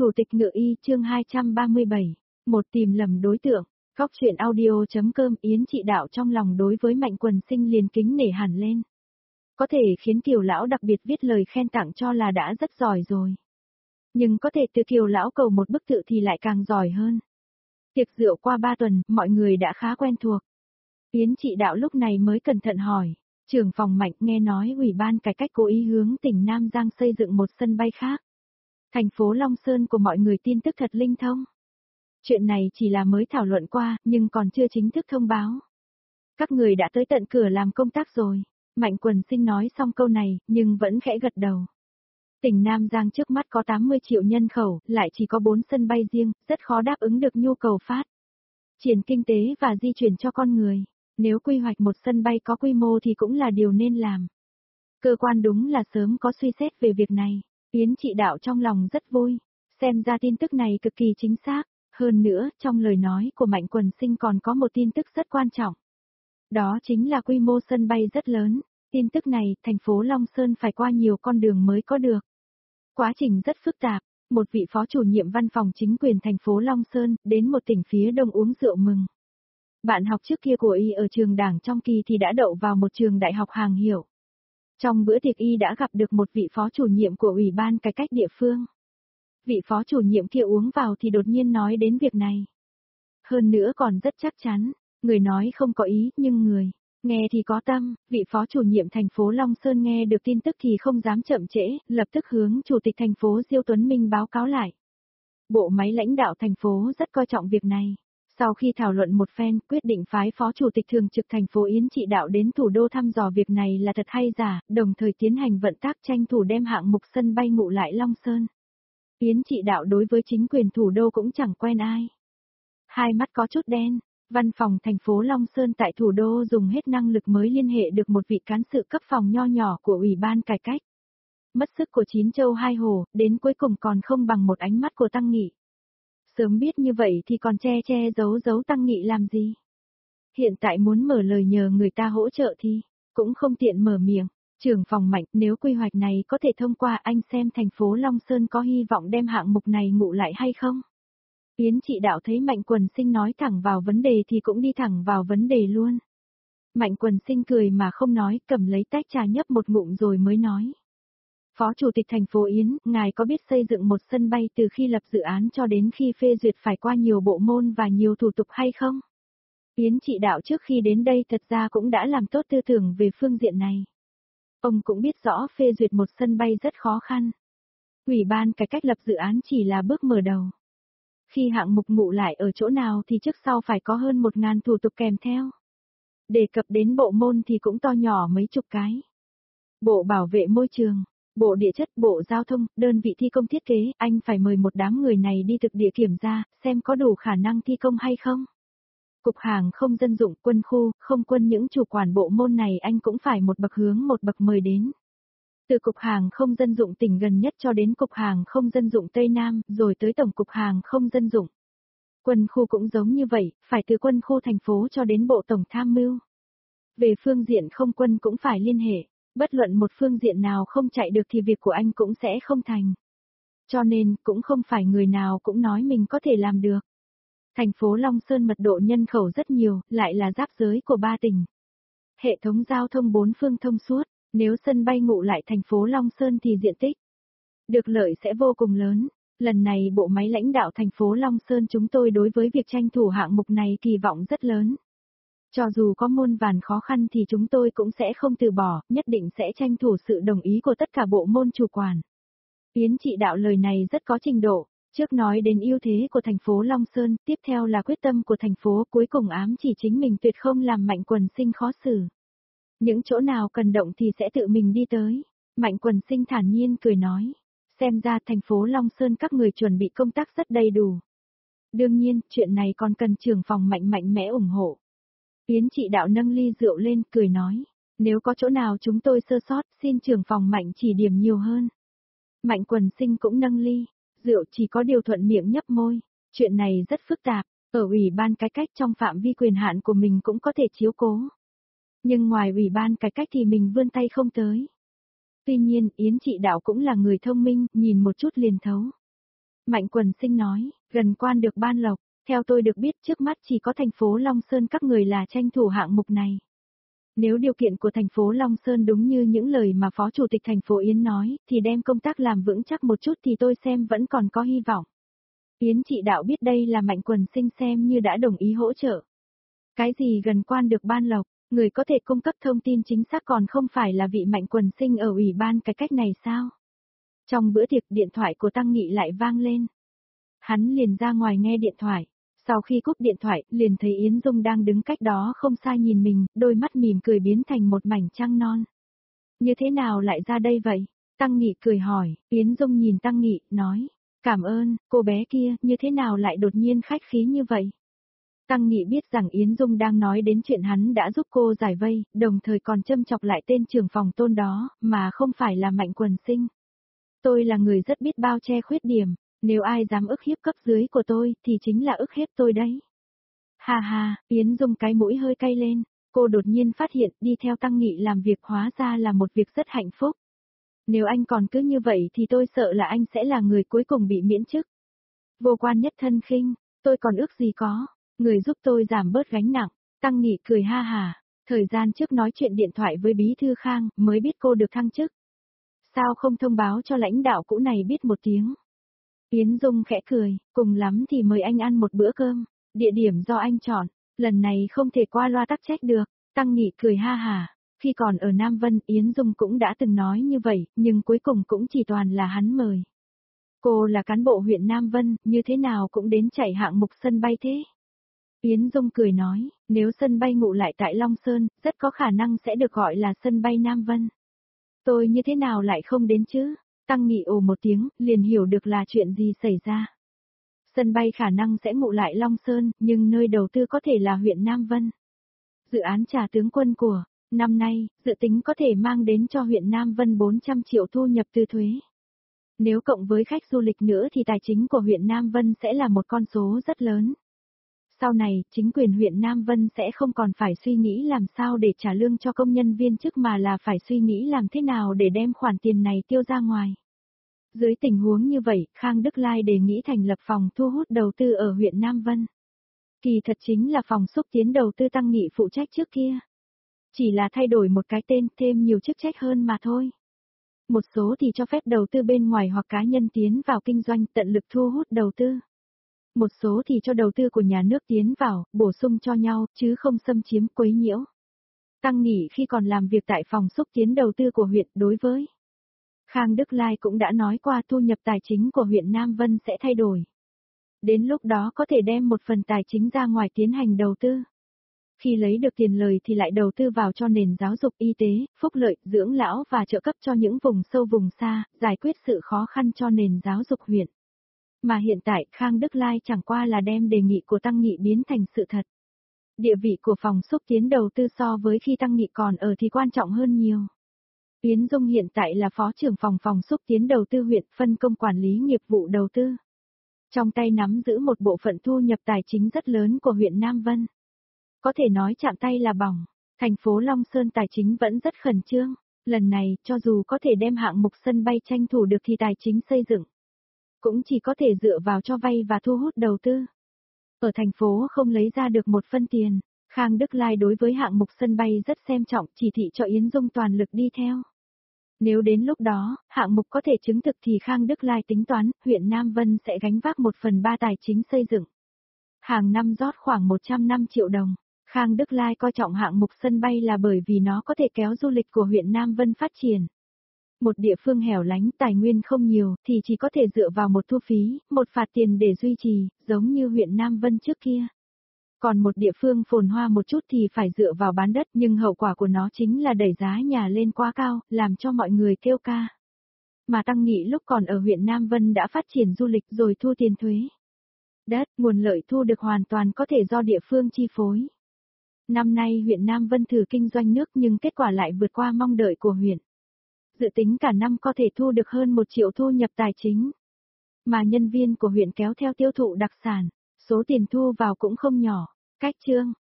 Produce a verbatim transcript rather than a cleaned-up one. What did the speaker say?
Thủ tịch Ngự Y chương hai trăm ba mươi bảy, một tìm lầm đối tượng, Góc truyện audio.com Yến Trị Đạo trong lòng đối với Mạnh Quần Sinh liền kính nể hẳn lên. Có thể khiến Kiều Lão đặc biệt viết lời khen tặng cho là đã rất giỏi rồi. Nhưng có thể từ Kiều Lão cầu một bức tự thì lại càng giỏi hơn. Tiệc rượu qua ba tuần, mọi người đã khá quen thuộc. Yến Trị Đạo lúc này mới cẩn thận hỏi, trưởng phòng Mạnh nghe nói Ủy ban cải cách cố ý hướng tỉnh Nam Giang xây dựng một sân bay khác. Thành phố Long Sơn của mọi người tin tức thật linh thông. Chuyện này chỉ là mới thảo luận qua, nhưng còn chưa chính thức thông báo. Các người đã tới tận cửa làm công tác rồi. Mạnh Quần Sinh nói xong câu này, nhưng vẫn khẽ gật đầu. Tỉnh Nam Giang trước mắt có tám mươi triệu nhân khẩu, lại chỉ có bốn sân bay riêng, rất khó đáp ứng được nhu cầu phát triển kinh tế và di chuyển cho con người. Nếu quy hoạch một sân bay có quy mô thì cũng là điều nên làm. Cơ quan đúng là sớm có suy xét về việc này. Yến Trị Đạo trong lòng rất vui, xem ra tin tức này cực kỳ chính xác. Hơn nữa, trong lời nói của Mạnh Quần Sinh còn có một tin tức rất quan trọng. Đó chính là quy mô sân bay rất lớn. Tin tức này, thành phố Long Sơn phải qua nhiều con đường mới có được. Quá trình rất phức tạp, một vị phó chủ nhiệm văn phòng chính quyền thành phố Long Sơn đến một tỉnh phía đông uống rượu mừng. Bạn học trước kia của y ở trường đảng trong kỳ thì đã đậu vào một trường đại học hàng hiệu. Trong bữa tiệc y đã gặp được một vị phó chủ nhiệm của Ủy ban cải cách địa phương. Vị phó chủ nhiệm kia uống vào thì đột nhiên nói đến việc này. Hơn nữa còn rất chắc chắn, người nói không có ý nhưng người nghe thì có tâm. Vị phó chủ nhiệm thành phố Long Sơn nghe được tin tức thì không dám chậm trễ, lập tức hướng chủ tịch thành phố Diêu Tuấn Minh báo cáo lại. Bộ máy lãnh đạo thành phố rất coi trọng việc này. Sau khi thảo luận một phen, quyết định phái phó chủ tịch thường trực thành phố Yến Trị Đạo đến thủ đô thăm dò việc này là thật hay giả, đồng thời tiến hành vận tác tranh thủ đem hạng mục sân bay ngụ lại Long Sơn. Yến Trị Đạo đối với chính quyền thủ đô cũng chẳng quen ai. Hai mắt có chút đen, văn phòng thành phố Long Sơn tại thủ đô dùng hết năng lực mới liên hệ được một vị cán sự cấp phòng nho nhỏ của Ủy ban cải cách. Mất sức của chín châu hai hồ, đến cuối cùng còn không bằng một ánh mắt của Tăng Nghị. Sớm biết như vậy thì còn che che giấu giấu Tăng Nghị làm gì. Hiện tại muốn mở lời nhờ người ta hỗ trợ thì cũng không tiện mở miệng. Trưởng phòng Mạnh, nếu quy hoạch này có thể thông qua, anh xem thành phố Long Sơn có hy vọng đem hạng mục này ngụ lại hay không? Yến Trị Đạo thấy Mạnh Quần Sinh nói thẳng vào vấn đề thì cũng đi thẳng vào vấn đề luôn. Mạnh Quần Sinh cười mà không nói, cầm lấy tách trà nhấp một ngụm rồi mới nói. Phó Chủ tịch thành phố Yến, ngài có biết xây dựng một sân bay từ khi lập dự án cho đến khi phê duyệt phải qua nhiều bộ môn và nhiều thủ tục hay không? Yến Trị Đạo trước khi đến đây thật ra cũng đã làm tốt tư tưởng về phương diện này. Ông cũng biết rõ phê duyệt một sân bay rất khó khăn. Ủy ban cải cách lập dự án chỉ là bước mở đầu. Khi hạng mục ngụ lại ở chỗ nào thì trước sau phải có hơn một ngàn thủ tục kèm theo. Đề cập đến bộ môn thì cũng to nhỏ mấy chục cái. Bộ bảo vệ môi trường, bộ địa chất, bộ giao thông, đơn vị thi công thiết kế, anh phải mời một đám người này đi thực địa kiểm tra, xem có đủ khả năng thi công hay không. Cục hàng không dân dụng, quân khu, không quân, những chủ quản bộ môn này anh cũng phải một bậc hướng một bậc mời đến. Từ Cục Hàng không dân dụng tỉnh gần nhất cho đến Cục Hàng không dân dụng Tây Nam, rồi tới Tổng Cục Hàng không dân dụng. Quân khu cũng giống như vậy, phải từ quân khu thành phố cho đến Bộ Tổng Tham mưu. Về phương diện không quân cũng phải liên hệ, bất luận một phương diện nào không chạy được thì việc của anh cũng sẽ không thành. Cho nên, cũng không phải người nào cũng nói mình có thể làm được. Thành phố Long Sơn mật độ nhân khẩu rất nhiều, lại là giáp giới của ba tỉnh. Hệ thống giao thông bốn phương thông suốt. Nếu sân bay ngụ lại thành phố Long Sơn thì diện tích được lợi sẽ vô cùng lớn. Lần này bộ máy lãnh đạo thành phố Long Sơn chúng tôi đối với việc tranh thủ hạng mục này kỳ vọng rất lớn. Cho dù có muôn vàn khó khăn thì chúng tôi cũng sẽ không từ bỏ, nhất định sẽ tranh thủ sự đồng ý của tất cả bộ môn chủ quản. Yến Trị Đạo lời này rất có trình độ, trước nói đến ưu thế của thành phố Long Sơn, tiếp theo là quyết tâm của thành phố, cuối cùng ám chỉ chính mình tuyệt không làm Mạnh Quần Sinh khó xử. Những chỗ nào cần động thì sẽ tự mình đi tới. Mạnh Quần Sinh thản nhiên cười nói. Xem ra thành phố Long Sơn các người chuẩn bị công tác rất đầy đủ. Đương nhiên, chuyện này còn cần trưởng phòng Mạnh mạnh mẽ ủng hộ. Yến Trị Đạo nâng ly rượu lên, cười nói. Nếu có chỗ nào chúng tôi sơ sót, xin trưởng phòng Mạnh chỉ điểm nhiều hơn. Mạnh Quần Sinh cũng nâng ly. Rượu chỉ có điều thuận miệng nhấp môi. Chuyện này rất phức tạp. Ở Ủy ban cải cách trong phạm vi quyền hạn của mình cũng có thể chiếu cố. Nhưng ngoài Ủy ban cải cách thì mình vươn tay không tới. Tuy nhiên, Yến Trị Đạo cũng là người thông minh, nhìn một chút liền thấu. Mạnh Quần Sinh nói, gần quan được ban lộc, theo tôi được biết trước mắt chỉ có thành phố Long Sơn các người là tranh thủ hạng mục này. Nếu điều kiện của thành phố Long Sơn đúng như những lời mà Phó Chủ tịch thành phố Yến nói, thì đem công tác làm vững chắc một chút thì tôi xem vẫn còn có hy vọng. Yến Trị Đạo biết đây là Mạnh Quần Sinh xem như đã đồng ý hỗ trợ. Cái gì gần quan được ban lộc, người có thể cung cấp thông tin chính xác còn không phải là vị Mạnh Quần Sinh ở ủy ban cải cách này sao? Trong bữa tiệc điện thoại của Tăng Nghị lại vang lên. Hắn liền ra ngoài nghe điện thoại. Sau khi cúp điện thoại, liền thấy Yến Dung đang đứng cách đó không xa nhìn mình, đôi mắt mỉm cười biến thành một mảnh trăng non. Như thế nào lại ra đây vậy? Tăng Nghị cười hỏi, Yến Dung nhìn Tăng Nghị, nói, cảm ơn, cô bé kia, như thế nào lại đột nhiên khách khí như vậy? Tăng Nghị biết rằng Yến Dung đang nói đến chuyện hắn đã giúp cô giải vây, đồng thời còn châm chọc lại tên trưởng phòng Tôn đó, mà không phải là Mạnh Quần Sinh. Tôi là người rất biết bao che khuyết điểm. Nếu ai dám ức hiếp cấp dưới của tôi, thì chính là ức hiếp tôi đấy. Hà hà, Yến Dung cái mũi hơi cay lên, cô đột nhiên phát hiện đi theo Tăng Nghị làm việc hóa ra là một việc rất hạnh phúc. Nếu anh còn cứ như vậy thì tôi sợ là anh sẽ là người cuối cùng bị miễn chức. Vô quan nhất thân khinh, tôi còn ước gì có, người giúp tôi giảm bớt gánh nặng. Tăng Nghị cười ha hà, thời gian trước nói chuyện điện thoại với Bí Thư Khang mới biết cô được thăng chức. Sao không thông báo cho lãnh đạo cũ này biết một tiếng? Yến Dung khẽ cười, cùng lắm thì mời anh ăn một bữa cơm, địa điểm do anh chọn, lần này không thể qua loa tắc trách được. Tăng Nghị cười ha hà, khi còn ở Nam Vân Yến Dung cũng đã từng nói như vậy, nhưng cuối cùng cũng chỉ toàn là hắn mời. Cô là cán bộ huyện Nam Vân, như thế nào cũng đến chạy hạng mục sân bay thế. Yến Dung cười nói, nếu sân bay ngụ lại tại Long Sơn, rất có khả năng sẽ được gọi là sân bay Nam Vân. Tôi như thế nào lại không đến chứ? Tăng Nghị ồ một tiếng, liền hiểu được là chuyện gì xảy ra. Sân bay khả năng sẽ ngụ lại Long Sơn, nhưng nơi đầu tư có thể là huyện Nam Vân. Dự án Trà Tướng Quân của năm nay, dự tính có thể mang đến cho huyện Nam Vân bốn trăm triệu thu nhập từ thuế. Nếu cộng với khách du lịch nữa thì tài chính của huyện Nam Vân sẽ là một con số rất lớn. Sau này, chính quyền huyện Nam Vân sẽ không còn phải suy nghĩ làm sao để trả lương cho công nhân viên chức mà là phải suy nghĩ làm thế nào để đem khoản tiền này tiêu ra ngoài. Dưới tình huống như vậy, Khang Đức Lai đề nghị thành lập phòng thu hút đầu tư ở huyện Nam Vân. Kỳ thật chính là phòng xúc tiến đầu tư Tăng Nghị phụ trách trước kia. Chỉ là thay đổi một cái tên, thêm nhiều chức trách hơn mà thôi. Một số thì cho phép đầu tư bên ngoài hoặc cá nhân tiến vào kinh doanh tận lực thu hút đầu tư. Một số thì cho đầu tư của nhà nước tiến vào, bổ sung cho nhau, chứ không xâm chiếm quấy nhiễu. Tăng Nghị khi còn làm việc tại phòng xúc tiến đầu tư của huyện đối với Khang Đức Lai cũng đã nói qua thu nhập tài chính của huyện Nam Vân sẽ thay đổi. Đến lúc đó có thể đem một phần tài chính ra ngoài tiến hành đầu tư. Khi lấy được tiền lời thì lại đầu tư vào cho nền giáo dục y tế, phúc lợi, dưỡng lão và trợ cấp cho những vùng sâu vùng xa, giải quyết sự khó khăn cho nền giáo dục huyện. Mà hiện tại Khang Đức Lai chẳng qua là đem đề nghị của Tăng Nghị biến thành sự thật. Địa vị của phòng xúc tiến đầu tư so với khi Tăng Nghị còn ở thì quan trọng hơn nhiều. Yến Dung hiện tại là phó trưởng phòng phòng xúc tiến đầu tư huyện phân công quản lý nghiệp vụ đầu tư. Trong tay nắm giữ một bộ phận thu nhập tài chính rất lớn của huyện Nam Vân. Có thể nói chạm tay là bỏng, thành phố Long Sơn tài chính vẫn rất khẩn trương. Lần này, cho dù có thể đem hạng mục sân bay tranh thủ được thì tài chính xây dựng cũng chỉ có thể dựa vào cho vay và thu hút đầu tư. Ở thành phố không lấy ra được một phân tiền, Khang Đức Lai đối với hạng mục sân bay rất xem trọng, chỉ thị cho Yến Dung toàn lực đi theo. Nếu đến lúc đó, hạng mục có thể chứng thực thì Khang Đức Lai tính toán, huyện Nam Vân sẽ gánh vác một phần ba tài chính xây dựng. Hàng năm rót khoảng một trăm năm triệu đồng. Khang Đức Lai coi trọng hạng mục sân bay là bởi vì nó có thể kéo du lịch của huyện Nam Vân phát triển. Một địa phương hẻo lánh tài nguyên không nhiều thì chỉ có thể dựa vào một thu phí, một phạt tiền để duy trì, giống như huyện Nam Vân trước kia. Còn một địa phương phồn hoa một chút thì phải dựa vào bán đất, nhưng hậu quả của nó chính là đẩy giá nhà lên quá cao, làm cho mọi người kêu ca. Mà Tăng Nghị lúc còn ở huyện Nam Vân đã phát triển du lịch rồi thu tiền thuế. Đất, nguồn lợi thu được hoàn toàn có thể do địa phương chi phối. Năm nay huyện Nam Vân thử kinh doanh nước nhưng kết quả lại vượt qua mong đợi của huyện. Dự tính cả năm có thể thu được hơn một triệu thu nhập tài chính. Mà nhân viên của huyện kéo theo tiêu thụ đặc sản, số tiền thu vào cũng không nhỏ. Cách chương